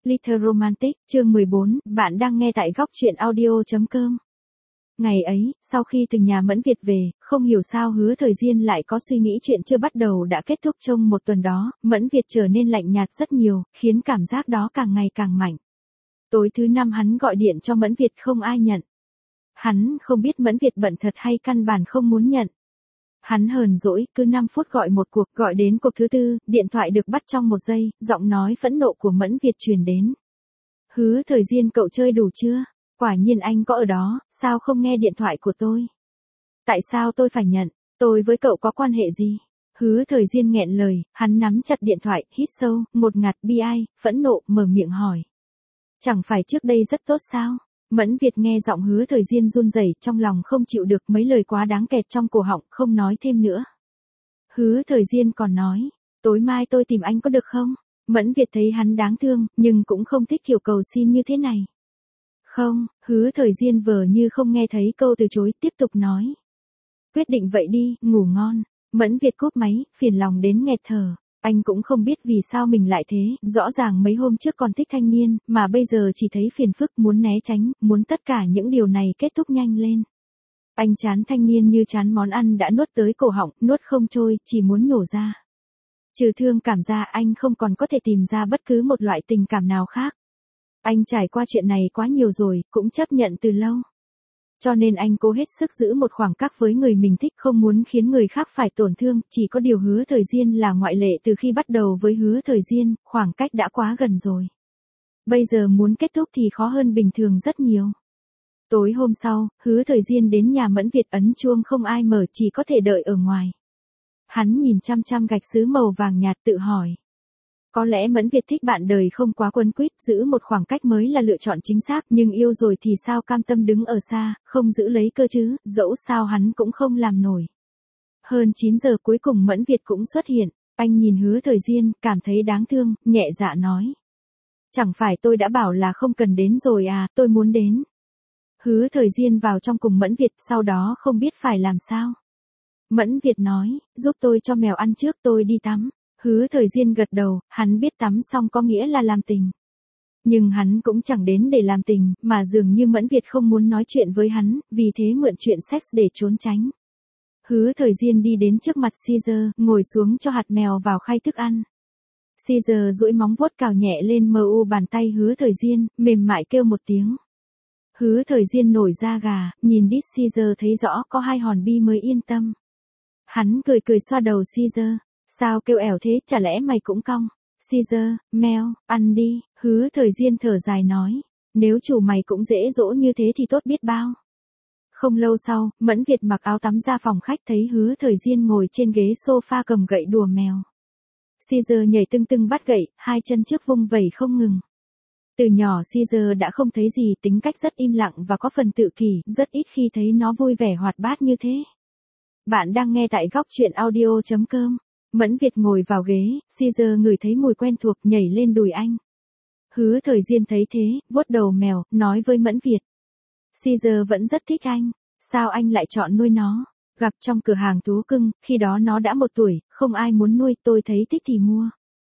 Little Romantic, chương 14, bạn đang nghe tại góc truyện audio.com. Ngày ấy, sau khi từ nhà Mẫn Việt về, không hiểu sao Hứa Thời Diên lại có suy nghĩ chuyện chưa bắt đầu đã kết thúc trong một tuần đó, Mẫn Việt trở nên lạnh nhạt rất nhiều, khiến cảm giác đó càng ngày càng mạnh. Tối thứ 5 hắn gọi điện cho Mẫn Việt không ai nhận. Hắn không biết Mẫn Việt bận thật hay căn bản không muốn nhận. Hắn hờn dỗi, cứ 5 phút gọi một cuộc, gọi đến cuộc thứ 4, điện thoại được bắt trong 1 giây, giọng nói phẫn nộ của Mẫn Việt truyền đến. Hứa Thời Diên, cậu chơi đủ chưa? Quả nhiên anh có ở đó, sao không nghe điện thoại của tôi? Tại sao tôi phải nhận? Tôi với cậu có quan hệ gì? Hứa Thời Diên nghẹn lời, hắn nắm chặt điện thoại, hít sâu, ngột ngạt bi ai, phẫn nộ, mở miệng hỏi. Chẳng phải trước đây rất tốt sao? Mẫn Việt nghe giọng Hứa Thời Diên run rẩy, trong lòng không chịu được, mấy lời quá đáng kẹt trong cổ họng, không nói thêm nữa. Hứa Thời Diên còn nói, tối mai tôi tìm anh có được không? Mẫn Việt thấy hắn đáng thương, nhưng cũng không thích kiểu cầu xin như thế này. Không, Hứa Thời Diên vờ như không nghe thấy câu từ chối, tiếp tục nói. Quyết định vậy đi, ngủ ngon. Mẫn Việt cúp máy, phiền lòng đến nghẹt thở. Anh cũng không biết vì sao mình lại thế, rõ ràng mấy hôm trước còn thích thanh niên, mà bây giờ chỉ thấy phiền phức, muốn né tránh, muốn tất cả những điều này kết thúc nhanh lên. Anh chán thanh niên như chán món ăn đã nuốt tới cổ họng, nuốt không trôi, chỉ muốn nhổ ra. Trừ thương cảm ra anh không còn có thể tìm ra bất cứ một loại tình cảm nào khác. Anh trải qua chuyện này quá nhiều rồi, cũng chấp nhận từ lâu. Cho nên anh cố hết sức giữ một khoảng cách với người mình thích, không muốn khiến người khác phải tổn thương, chỉ có điều Hứa Thời Diên là ngoại lệ. Từ khi bắt đầu với Hứa Thời Diên, khoảng cách đã quá gần rồi. Bây giờ muốn kết thúc thì khó hơn bình thường rất nhiều. Tối hôm sau, Hứa Thời Diên đến nhà Mẫn Việt, ấn chuông không ai mở, chỉ có thể đợi ở ngoài. Hắn nhìn chăm chăm gạch sứ màu vàng nhạt, tự hỏi. Có lẽ Mẫn Việt thích bạn đời không quá quấn quýt, giữ một khoảng cách mới là lựa chọn chính xác, nhưng yêu rồi thì sao cam tâm đứng ở xa, không giữ lấy cơ chứ, dẫu sao hắn cũng không làm nổi. Hơn 9 giờ cuối cùng Mẫn Việt cũng xuất hiện, anh nhìn Hứa Thời Diên, cảm thấy đáng thương, nhẹ dạ nói. Chẳng phải tôi đã bảo là không cần đến rồi à, tôi muốn đến. Hứa Thời Diên vào trong cùng Mẫn Việt, sau đó không biết phải làm sao. Mẫn Việt nói, giúp tôi cho mèo ăn trước, tôi đi tắm. Hứa Thời Diên gật đầu, hắn biết tắm xong có nghĩa là làm tình. Nhưng hắn cũng chẳng đến để làm tình, mà dường như Mẫn Việt không muốn nói chuyện với hắn, vì thế mượn chuyện sex để trốn tránh. Hứa Thời Diên đi đến trước mặt Caesar, ngồi xuống cho hạt mèo vào khay thức ăn. Caesar duỗi móng vuốt cào nhẹ lên mu bàn tay Hứa Thời Diên, mềm mại kêu một tiếng. Hứa Thời Diên nổi da gà, nhìn đít Caesar thấy rõ có 2 hòn bi mới yên tâm. Hắn cười cười xoa đầu Caesar. Sao kêu ẻo thế, chả lẽ mày cũng cong? Caesar, mèo, ăn đi. Hứa Thời Diên thở dài nói. Nếu chủ mày cũng dễ dỗ như thế thì tốt biết bao. Không lâu sau, Mẫn Việt mặc áo tắm ra phòng khách, thấy Hứa Thời Diên ngồi trên ghế sofa cầm gậy đùa mèo. Caesar nhảy tưng tưng bắt gậy, 2 chân trước vung vẩy không ngừng. Từ nhỏ Caesar đã không thấy gì, tính cách rất im lặng và có phần tự kỷ, rất ít khi thấy nó vui vẻ hoạt bát như thế. Bạn đang nghe tại góc truyện audio.com. Mẫn Việt ngồi vào ghế, Caesar ngửi thấy mùi quen thuộc, nhảy lên đùi anh. Hứa Thời Diên thấy thế, vuốt đầu mèo, nói với Mẫn Việt. Caesar vẫn rất thích anh, sao anh lại chọn nuôi nó? Gặp trong cửa hàng thú cưng, khi đó nó đã 1 tuổi, không ai muốn nuôi, tôi thấy thích thì mua.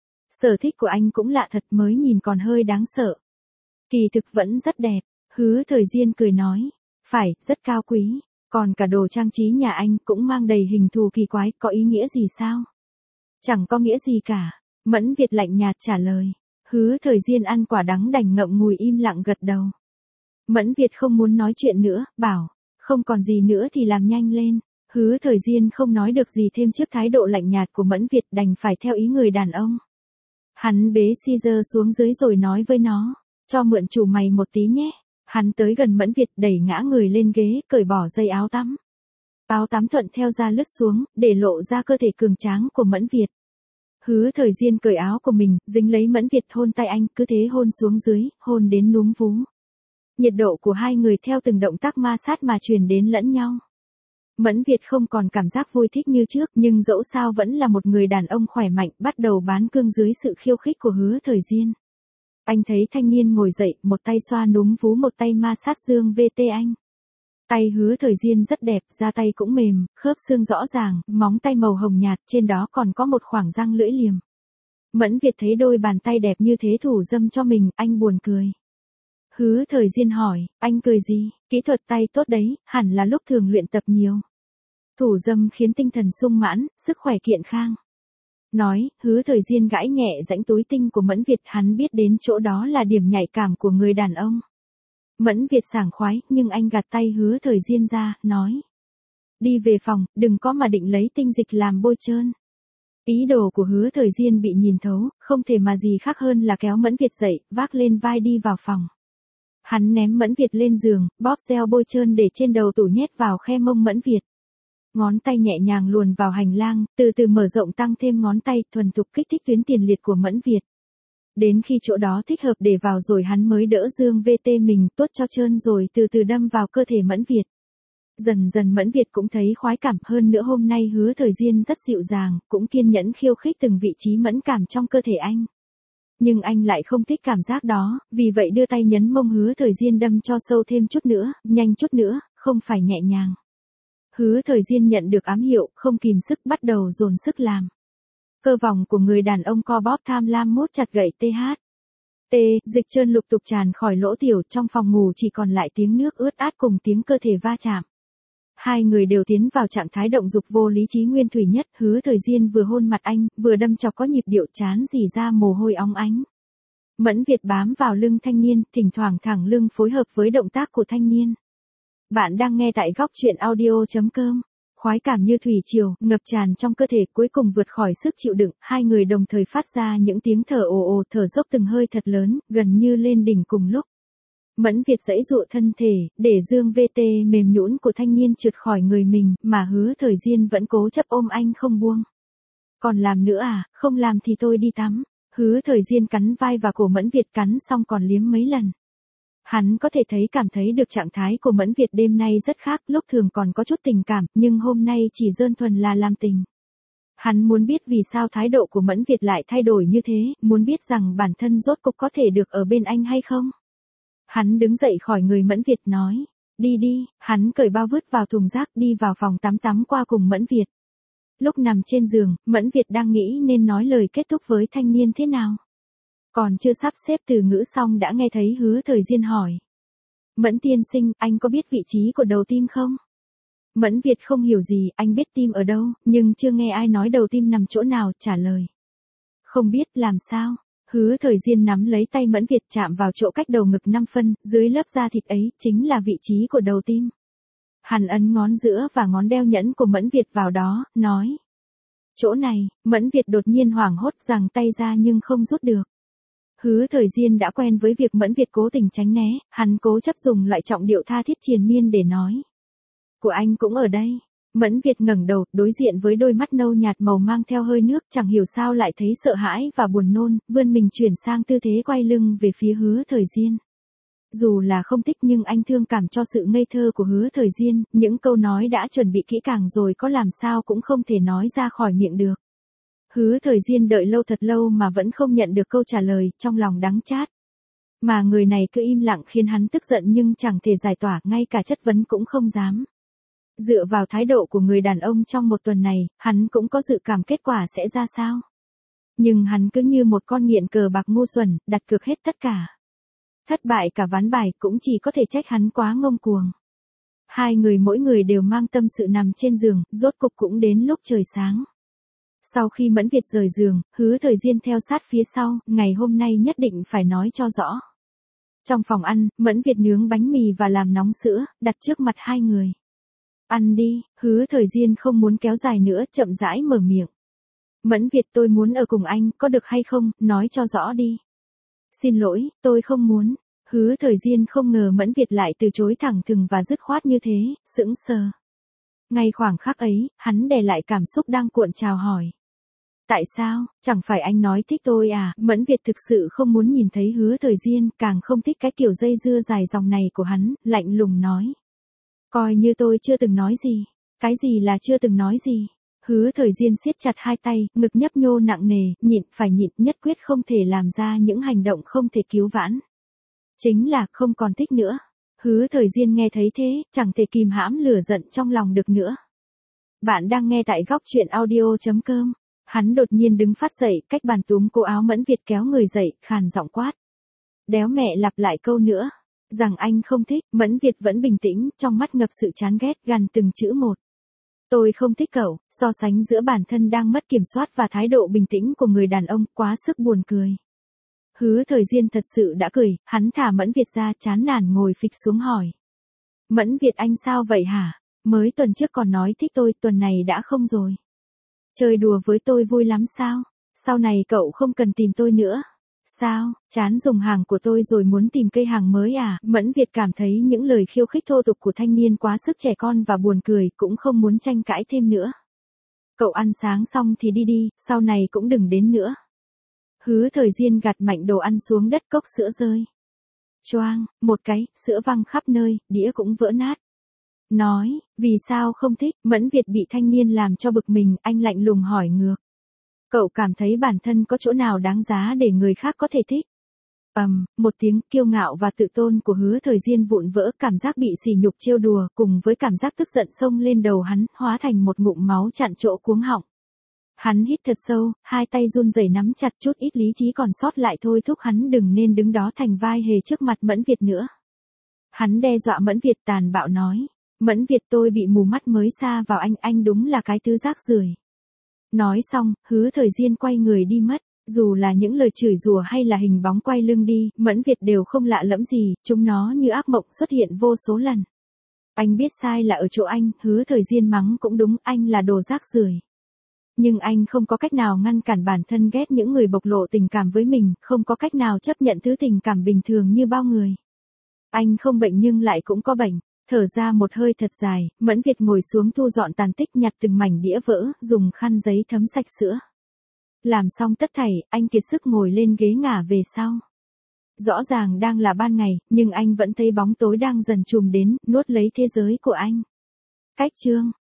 Sở thích của anh cũng lạ thật, mới nhìn còn hơi đáng sợ. Kỳ thực vẫn rất đẹp, Hứa Thời Diên cười nói. Phải, rất cao quý, còn cả đồ trang trí nhà anh cũng mang đầy hình thù kỳ quái, có ý nghĩa gì sao? Chẳng có nghĩa gì cả. Mẫn Việt lạnh nhạt trả lời. Hứa Thời Diên ăn quả đắng đành ngậm ngùi im lặng gật đầu. Mẫn Việt không muốn nói chuyện nữa, bảo. Không còn gì nữa thì làm nhanh lên. Hứa Thời Diên không nói được gì thêm trước thái độ lạnh nhạt của Mẫn Việt, đành phải theo ý người đàn ông. Hắn bế Caesar xuống dưới rồi nói với nó. Cho mượn chủ mày một tí nhé. Hắn tới gần Mẫn Việt, đẩy ngã người lên ghế, cởi bỏ dây áo tắm. Áo tắm thuận theo da lướt xuống, để lộ ra cơ thể cường tráng của Mẫn Việt. Hứa Thời Diên cởi áo của mình, dính lấy Mẫn Việt, hôn tay anh, cứ thế hôn xuống dưới, hôn đến núm vú. Nhiệt độ của hai người theo từng động tác ma sát mà truyền đến lẫn nhau. Mẫn Việt không còn cảm giác vui thích như trước, nhưng dẫu sao vẫn là một người đàn ông khỏe mạnh, bắt đầu bán cương dưới sự khiêu khích của Hứa Thời Diên. Anh thấy thanh niên ngồi dậy, một tay xoa núm vú, một tay ma sát dương VT anh. Tay Hứa Thời Diên rất đẹp, da tay cũng mềm, khớp xương rõ ràng, móng tay màu hồng nhạt, trên đó còn có một khoảng răng lưỡi liềm. Mẫn Việt thấy đôi bàn tay đẹp như thế thủ dâm cho mình, anh buồn cười. Hứa Thời Diên hỏi, anh cười gì, kỹ thuật tay tốt đấy, hẳn là lúc thường luyện tập nhiều. Thủ dâm khiến tinh thần sung mãn, sức khỏe kiện khang. Nói, Hứa Thời Diên gãi nhẹ rãnh túi tinh của Mẫn Việt, hắn biết đến chỗ đó là điểm nhạy cảm của người đàn ông. Mẫn Việt sảng khoái, nhưng anh gạt tay Hứa Thời Diên ra, nói. Đi về phòng, đừng có mà định lấy tinh dịch làm bôi trơn. Ý đồ của Hứa Thời Diên bị nhìn thấu, không thể mà gì khác hơn là kéo Mẫn Việt dậy, vác lên vai đi vào phòng. Hắn ném Mẫn Việt lên giường, bóp gel bôi trơn để trên đầu tủ nhét vào khe mông Mẫn Việt. Ngón tay nhẹ nhàng luồn vào hành lang, từ từ mở rộng tăng thêm ngón tay, thuần thục kích thích tuyến tiền liệt của Mẫn Việt. Đến khi chỗ đó thích hợp để vào rồi hắn mới đỡ dương VT mình, tuốt cho trơn rồi từ từ đâm vào cơ thể Mẫn Việt. Dần dần Mẫn Việt cũng thấy khoái cảm, hơn nữa hôm nay Hứa Thời Diên rất dịu dàng, cũng kiên nhẫn khiêu khích từng vị trí mẫn cảm trong cơ thể anh. Nhưng anh lại không thích cảm giác đó, vì vậy đưa tay nhấn mông Hứa Thời Diên đâm cho sâu thêm chút nữa, nhanh chút nữa, không phải nhẹ nhàng. Hứa Thời Diên nhận được ám hiệu, không kìm sức bắt đầu dồn sức làm. Cơ vòng của người đàn ông co bóp tham lam mốt chặt gậy TH. Dịch trơn lục tục tràn khỏi lỗ tiểu, trong phòng ngủ chỉ còn lại tiếng nước ướt át cùng tiếng cơ thể va chạm. Hai người đều tiến vào trạng thái động dục vô lý trí nguyên thủy nhất, Hứa Thời Diên vừa hôn mặt anh, vừa đâm chọc có nhịp điệu chán rỉ ra mồ hôi óng ánh. Mẫn Việt bám vào lưng thanh niên, thỉnh thoảng thẳng lưng phối hợp với động tác của thanh niên. Bạn đang nghe tại góc truyện audio.com. Khoái cảm như thủy triều, ngập tràn trong cơ thể, cuối cùng vượt khỏi sức chịu đựng, hai người đồng thời phát ra những tiếng thở ồ ồ, thở dốc từng hơi thật lớn, gần như lên đỉnh cùng lúc. Mẫn Việt giãy giụa thân thể, để dương VT mềm nhũn của thanh niên trượt khỏi người mình, mà Hứa Thời Diên vẫn cố chấp ôm anh không buông. Còn làm nữa à, không làm thì tôi đi tắm. Hứa Thời Diên cắn vai và cổ Mẫn Việt, cắn xong còn liếm mấy lần. Hắn có thể cảm thấy được trạng thái của Mẫn Việt đêm nay rất khác, lúc thường còn có chút tình cảm, nhưng hôm nay chỉ đơn thuần là làm tình. Hắn muốn biết vì sao thái độ của Mẫn Việt lại thay đổi như thế, muốn biết rằng bản thân rốt cục có thể được ở bên anh hay không. Hắn đứng dậy khỏi người Mẫn Việt nói, đi đi, hắn cởi bao vứt vào thùng rác, đi vào phòng tắm qua cùng Mẫn Việt. Lúc nằm trên giường, Mẫn Việt đang nghĩ nên nói lời kết thúc với thanh niên thế nào. Còn chưa sắp xếp từ ngữ xong đã nghe thấy Hứa Thời Diên hỏi. Mẫn tiên sinh, anh có biết vị trí của đầu tim không? Mẫn Việt không hiểu gì, anh biết tim ở đâu, nhưng chưa nghe ai nói đầu tim nằm chỗ nào, trả lời. Không biết, làm sao? Hứa Thời Diên nắm lấy tay Mẫn Việt, chạm vào chỗ cách đầu ngực 5 phân, dưới lớp da thịt ấy, chính là vị trí của đầu tim. Hắn ấn ngón giữa và ngón đeo nhẫn của Mẫn Việt vào đó, nói. Chỗ này, Mẫn Việt đột nhiên hoảng hốt, giằng tay ra nhưng không rút được. Hứa Thời Diên đã quen với việc Mẫn Việt cố tình tránh né, hắn cố chấp dùng loại trọng điệu tha thiết triền miên để nói. Của anh cũng ở đây. Mẫn Việt ngẩng đầu, đối diện với đôi mắt nâu nhạt màu mang theo hơi nước, chẳng hiểu sao lại thấy sợ hãi và buồn nôn, vươn mình chuyển sang tư thế quay lưng về phía Hứa Thời Diên. Dù là không thích nhưng anh thương cảm cho sự ngây thơ của Hứa Thời Diên, những câu nói đã chuẩn bị kỹ càng rồi có làm sao cũng không thể nói ra khỏi miệng được. Hứa Thời Diên đợi lâu thật lâu mà vẫn không nhận được câu trả lời, trong lòng đắng chát. Mà người này cứ im lặng khiến hắn tức giận nhưng chẳng thể giải tỏa, ngay cả chất vấn cũng không dám. Dựa vào thái độ của người đàn ông trong một tuần này, hắn cũng có dự cảm kết quả sẽ ra sao. Nhưng hắn cứ như một con nghiện cờ bạc ngu xuẩn, đặt cược hết tất cả. Thất bại cả ván bài, cũng chỉ có thể trách hắn quá ngông cuồng. Hai người mỗi người đều mang tâm sự nằm trên giường, rốt cục cũng đến lúc trời sáng. Sau khi Mẫn Việt rời giường, Hứa Thời Diên theo sát phía sau, ngày hôm nay nhất định phải nói cho rõ. Trong phòng ăn, Mẫn Việt nướng bánh mì và làm nóng sữa, đặt trước mặt hai người. Ăn đi, Hứa Thời Diên không muốn kéo dài nữa, chậm rãi mở miệng. Mẫn Việt, tôi muốn ở cùng anh, có được hay không, nói cho rõ đi. Xin lỗi, tôi không muốn. Hứa Thời Diên không ngờ Mẫn Việt lại từ chối thẳng thừng và dứt khoát như thế, sững sờ. Ngay khoảng khắc ấy, hắn đè lại cảm xúc đang cuộn trào hỏi. Tại sao, chẳng phải anh nói thích tôi à? Mẫn Việt thực sự không muốn nhìn thấy Hứa Thời Diên, càng không thích cái kiểu dây dưa dài dòng này của hắn, lạnh lùng nói. Coi như tôi chưa từng nói gì. Cái gì là chưa từng nói gì? Hứa Thời Diên siết chặt hai tay, ngực nhấp nhô nặng nề, nhịn phải nhịn, nhất quyết không thể làm ra những hành động không thể cứu vãn. Chính là không còn thích nữa. Hứa Thời Diên nghe thấy thế, chẳng thể kìm hãm lửa giận trong lòng được nữa. Bạn đang nghe tại góc truyện audio.com. Hắn đột nhiên đứng phát dậy, cách bàn túm cô áo Mẫn Việt kéo người dậy, khàn giọng quát. Đéo mẹ lặp lại câu nữa. Rằng anh không thích, Mẫn Việt vẫn bình tĩnh, trong mắt ngập sự chán ghét, gằn từng chữ một. Tôi không thích cậu, so sánh giữa bản thân đang mất kiểm soát và thái độ bình tĩnh của người đàn ông, quá sức buồn cười. Hứa Thời Diên thật sự đã cười, hắn thả Mẫn Việt ra, chán nản ngồi phịch xuống hỏi. Mẫn Việt anh sao vậy hả? Mới tuần trước còn nói thích tôi, tuần này đã không rồi. Chơi đùa với tôi vui lắm sao? Sau này cậu không cần tìm tôi nữa. Sao, chán dùng hàng của tôi rồi muốn tìm cây hàng mới à? Mẫn Việt cảm thấy những lời khiêu khích thô tục của thanh niên quá sức trẻ con và buồn cười, cũng không muốn tranh cãi thêm nữa. Cậu ăn sáng xong thì đi đi, sau này cũng đừng đến nữa. Hứa Thời Diên gạt mạnh đồ ăn xuống đất, cốc sữa rơi. Choang, một cái, sữa văng khắp nơi, đĩa cũng vỡ nát. Nói, vì sao không thích? Mẫn Việt bị thanh niên làm cho bực mình, anh lạnh lùng hỏi ngược. Cậu cảm thấy bản thân có chỗ nào đáng giá để người khác có thể thích? Một tiếng kiêu ngạo và tự tôn của Hứa Thời Diên vụn vỡ, cảm giác bị sỉ nhục trêu đùa cùng với cảm giác tức giận xông lên đầu hắn, hóa thành một ngụm máu chặn chỗ cuống họng. Hắn hít thật sâu, hai tay run rẩy nắm chặt, chút ít lý trí còn sót lại thôi thúc hắn đừng nên đứng đó thành vai hề trước mặt Mẫn Việt nữa. Hắn đe dọa Mẫn Việt, tàn bạo nói. Mẫn Việt, tôi bị mù mắt mới xa vào anh đúng là cái thứ rác rưởi. Nói xong, Hứa Thời Diên quay người đi mất. Dù là những lời chửi rủa hay là hình bóng quay lưng đi, Mẫn Việt đều không lạ lẫm gì, chúng nó như ác mộng xuất hiện vô số lần. Anh biết sai là ở chỗ anh, Hứa Thời Diên mắng cũng đúng, anh là đồ rác rưởi. Nhưng anh không có cách nào ngăn cản bản thân ghét những người bộc lộ tình cảm với mình, không có cách nào chấp nhận thứ tình cảm bình thường như bao người. Anh không bệnh nhưng lại cũng có bệnh. Thở ra một hơi thật dài, Mẫn Việt ngồi xuống thu dọn tàn tích, nhặt từng mảnh đĩa vỡ, dùng khăn giấy thấm sạch sữa. Làm xong tất thảy, anh kiệt sức ngồi lên ghế ngả về sau. Rõ ràng đang là ban ngày, nhưng anh vẫn thấy bóng tối đang dần trùm đến, nuốt lấy thế giới của anh. Cách chương